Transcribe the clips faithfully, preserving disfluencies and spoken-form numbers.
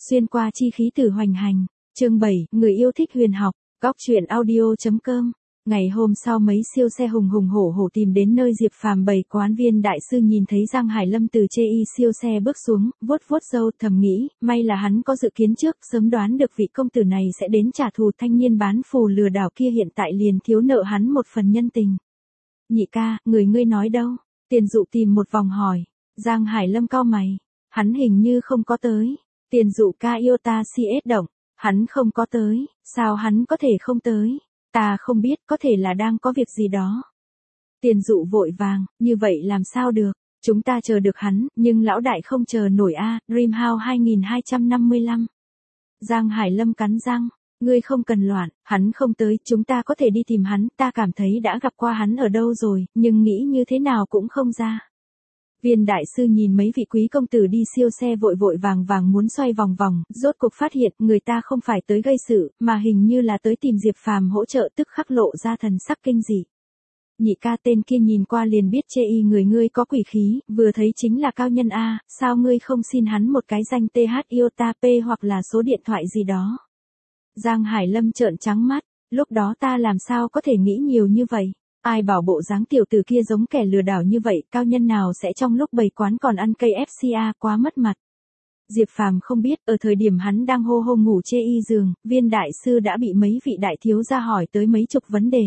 Xuyên qua chi khí từ hoành hành. Chương bảy, người yêu thích huyền học. Góc truyện audio.com. Ngày hôm sau mấy siêu xe hùng hùng hổ hổ tìm đến nơi Diệp Phàm bày quán. Viên đại sư nhìn thấy Giang Hải Lâm từ chê y siêu xe bước xuống, vuốt vuốt râu, thầm nghĩ, may là hắn có dự kiến trước, sớm đoán được vị công tử này sẽ đến trả thù. Thanh niên bán phù lừa đảo kia hiện tại liền thiếu nợ hắn một phần nhân tình. Nhị ca, người ngươi nói đâu? Tiền Dụ tìm một vòng hỏi. Giang Hải Lâm cau mày. Hắn hình như không có tới. Tiền Dụ ca yêu ta si ết động. Hắn không có tới, sao hắn có thể không tới? Ta không biết, có thể là đang có việc gì đó. Tiền Dụ vội vàng, như vậy làm sao được? Chúng ta chờ được hắn, nhưng lão đại không chờ nổi a. Dream House hai nghìn hai trăm năm mươi lăm. Giang Hải Lâm cắn răng, ngươi không cần loạn, hắn không tới, chúng ta có thể đi tìm hắn, ta cảm thấy đã gặp qua hắn ở đâu rồi, nhưng nghĩ như thế nào cũng không ra. Viên đại sư nhìn mấy vị quý công tử đi siêu xe vội vội vàng vàng muốn xoay vòng vòng, rốt cuộc phát hiện người ta không phải tới gây sự, mà hình như là tới tìm Diệp Phàm hỗ trợ, tức khắc lộ ra thần sắc kinh dị. Nhị ca, tên kia nhìn qua liền biết chê y người ngươi có quỷ khí, vừa thấy chính là cao nhân a, sao ngươi không xin hắn một cái danh tê hát iota p hoặc là số điện thoại gì đó. Giang Hải Lâm trợn trắng mắt, lúc đó ta làm sao có thể nghĩ nhiều như vậy. Ai bảo bộ dáng tiểu tử kia giống kẻ lừa đảo như vậy, cao nhân nào sẽ trong lúc bày quán còn ăn cây ép xê a, quá mất mặt. Diệp Phàm không biết, ở thời điểm hắn đang hô hô ngủ chê y giường, viên đại sư đã bị mấy vị đại thiếu gia hỏi tới mấy chục vấn đề.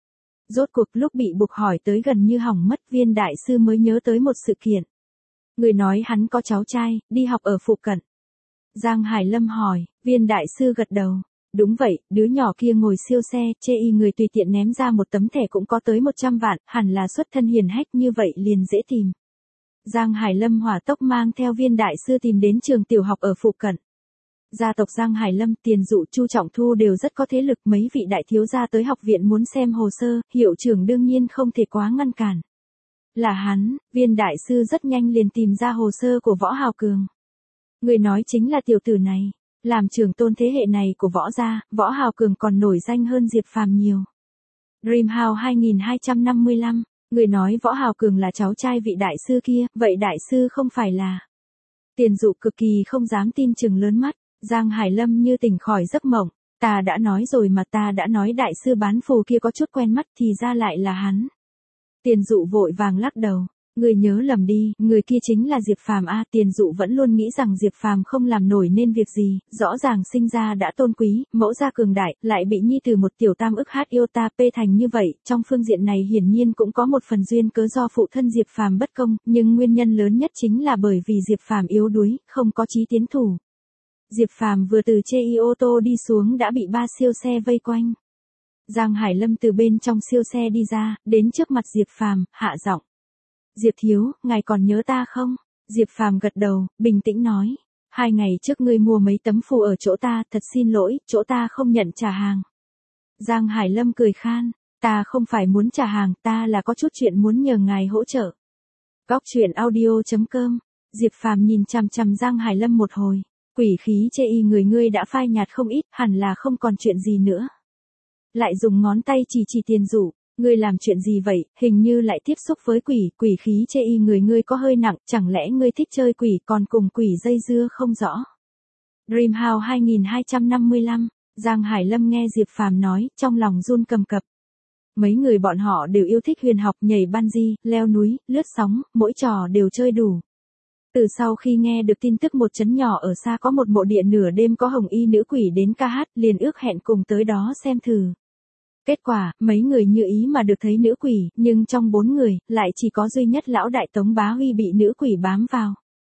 Rốt cuộc lúc bị buộc hỏi tới gần như hỏng mất, viên đại sư mới nhớ tới một sự kiện. Người nói hắn có cháu trai, đi học ở phụ cận. Giang Hải Lâm hỏi, viên đại sư gật đầu. Đúng vậy, đứa nhỏ kia ngồi siêu xe, chê y người tùy tiện ném ra một tấm thẻ cũng có tới một trăm vạn, hẳn là xuất thân hiền hách, như vậy liền dễ tìm. Giang Hải Lâm hỏa tốc mang theo viên đại sư tìm đến trường tiểu học ở phụ cận. Gia tộc Giang Hải Lâm, Tiền Dụ, Chu Trọng Thu đều rất có thế lực, mấy vị đại thiếu gia tới học viện muốn xem hồ sơ, hiệu trưởng đương nhiên không thể quá ngăn cản. Là hắn, viên đại sư rất nhanh liền tìm ra hồ sơ của Võ Hào Cường. Người nói chính là tiểu tử này. Làm trưởng tôn thế hệ này của Võ gia, Võ Hào Cường còn nổi danh hơn Diệp Phàm nhiều. Dream House hai nghìn hai trăm năm mươi lăm, người nói Võ Hào Cường là cháu trai vị đại sư kia, vậy đại sư không phải là. Tiền Dụ cực kỳ không dám tin chừng lớn mắt, Giang Hải Lâm như tỉnh khỏi giấc mộng, ta đã nói rồi mà, ta đã nói đại sư bán phù kia có chút quen mắt, thì ra lại là hắn. Tiền Dụ vội vàng lắc đầu. Người nhớ lầm đi, người kia chính là Diệp Phàm a. Tiền Dụ vẫn luôn nghĩ rằng Diệp Phàm không làm nổi nên việc gì, rõ ràng sinh ra đã tôn quý, mẫu gia cường đại, lại bị nhi từ một tiểu tam ức hát iota p thành như vậy, trong phương diện này hiển nhiên cũng có một phần duyên cớ do phụ thân Diệp Phàm bất công, nhưng nguyên nhân lớn nhất chính là bởi vì Diệp Phàm yếu đuối, không có chí tiến thủ. Diệp Phàm vừa từ chê y ô tô đi xuống đã bị ba siêu xe vây quanh. Giang Hải Lâm từ bên trong siêu xe đi ra, đến trước mặt Diệp Phàm, hạ giọng. Diệp thiếu, ngài còn nhớ ta không? Diệp Phàm gật đầu, bình tĩnh nói. Hai ngày trước ngươi mua mấy tấm phù ở chỗ ta, thật xin lỗi, chỗ ta không nhận trả hàng. Giang Hải Lâm cười khan, ta không phải muốn trả hàng, ta là có chút chuyện muốn nhờ ngài hỗ trợ. Góc truyện audio.com. Diệp Phàm nhìn chằm chằm Giang Hải Lâm một hồi, quỷ khí chê y người ngươi đã phai nhạt không ít, hẳn là không còn chuyện gì nữa. Lại dùng ngón tay chỉ chỉ Tiền Dụ. Ngươi làm chuyện gì vậy, hình như lại tiếp xúc với quỷ, quỷ khí chê y người ngươi có hơi nặng, chẳng lẽ ngươi thích chơi quỷ còn cùng quỷ dây dưa không rõ. Dream House hai nghìn hai trăm năm mươi lăm, Giang Hải Lâm nghe Diệp Phàm nói, trong lòng run cầm cập. Mấy người bọn họ đều yêu thích huyền học, nhảy bungee, leo núi, lướt sóng, mỗi trò đều chơi đủ. Từ sau khi nghe được tin tức một trấn nhỏ ở xa có một mộ địa nửa đêm có hồng y nữ quỷ đến ca hát, liền ước hẹn cùng tới đó xem thử. Kết quả, mấy người như ý mà được thấy nữ quỷ, nhưng trong bốn người, lại chỉ có duy nhất lão đại Tống Bá Huy bị nữ quỷ bám vào.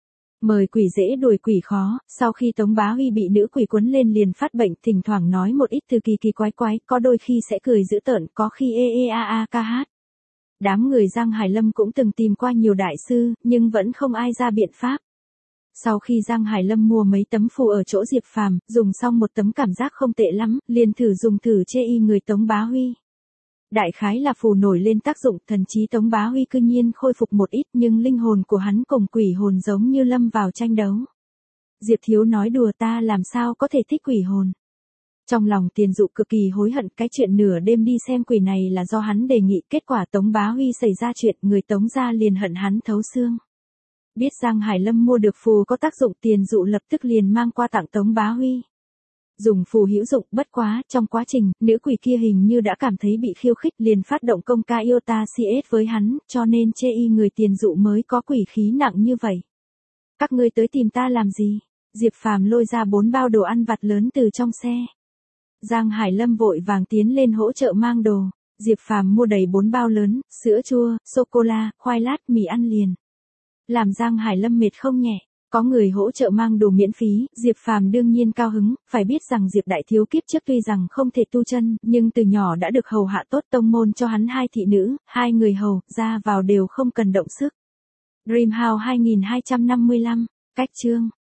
Mời quỷ dễ đuổi quỷ khó, sau khi Tống Bá Huy bị nữ quỷ cuốn lên liền phát bệnh, thỉnh thoảng nói một ít từ kỳ kỳ quái quái, có đôi khi sẽ cười dữ tợn, có khi ê ê a a ca hát. Đám người Giang Hải Lâm cũng từng tìm qua nhiều đại sư, nhưng vẫn không ai ra biện pháp. Sau khi Giang Hải Lâm mua mấy tấm phù ở chỗ Diệp Phàm, dùng xong một tấm cảm giác không tệ lắm, liền thử dùng thử chê y người Tống Bá Huy. Đại khái là phù nổi lên tác dụng, thần trí Tống Bá Huy cư nhiên khôi phục một ít, nhưng linh hồn của hắn cùng quỷ hồn giống như lâm vào tranh đấu. Diệp thiếu nói đùa, ta làm sao có thể thích quỷ hồn. Trong lòng Tiền Dụ cực kỳ hối hận, cái chuyện nửa đêm đi xem quỷ này là do hắn đề nghị, kết quả Tống Bá Huy xảy ra chuyện, người Tống gia liền hận hắn thấu xương. Biết Giang Hải Lâm mua được phù có tác dụng, Tiền Dụ lập tức liền mang qua tặng Tống Bá Huy. Dùng phù hữu dụng, bất quá, trong quá trình, nữ quỷ kia hình như đã cảm thấy bị khiêu khích, liền phát động công ca yêu ta xê ét với hắn, cho nên chê y người Tiền Dụ mới có quỷ khí nặng như vậy. Các ngươi tới tìm ta làm gì? Diệp Phàm lôi ra bốn bao đồ ăn vặt lớn từ trong xe. Giang Hải Lâm vội vàng tiến lên hỗ trợ mang đồ. Diệp Phàm mua đầy bốn bao lớn, sữa chua, sô-cô-la, khoai lát, mì ăn liền. Làm Giang Hải Lâm mệt không nhẹ. Có người hỗ trợ mang đồ miễn phí, Diệp Phàm đương nhiên cao hứng, phải biết rằng Diệp đại thiếu kiếp trước tuy rằng không thể tu chân, nhưng từ nhỏ đã được hầu hạ tốt, tông môn cho hắn hai thị nữ, hai người hầu, ra vào đều không cần động sức. Dream House hai nghìn hai trăm năm mươi lăm, cách chương